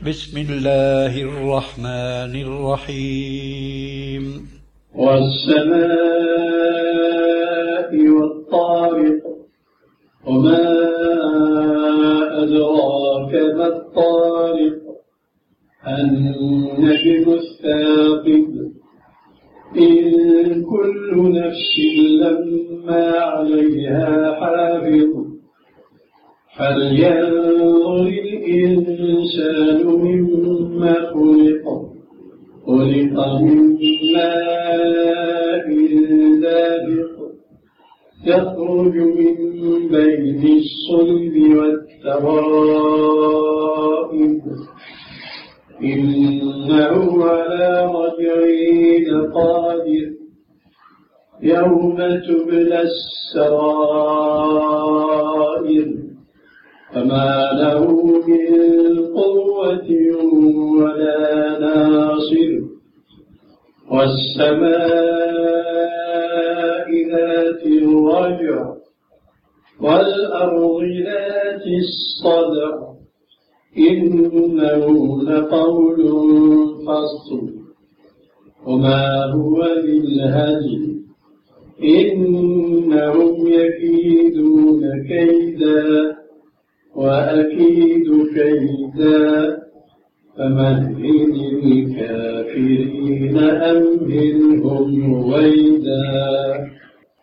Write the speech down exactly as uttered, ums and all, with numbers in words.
بسم الله الرحمن الرحيم والسماء والطارق وما أدراك ما الطارق النجم الثاقب إن كل نفس لما عليها حافظ فلينظر الإنسان مما خلق خلق من ماء دافق يخرج من بين الصلب والترائب إنه على رجعه لقادر يوم تبلى السرائر فما له من قوة ولا ناصر والسماء ذات الرجع والأرض ذات الصدع إنه لقول فصل وما هو بالهزل إنهم يكيدون كيدا وأكيد كيدا فمهل الكافرين أمهلهم رويدا.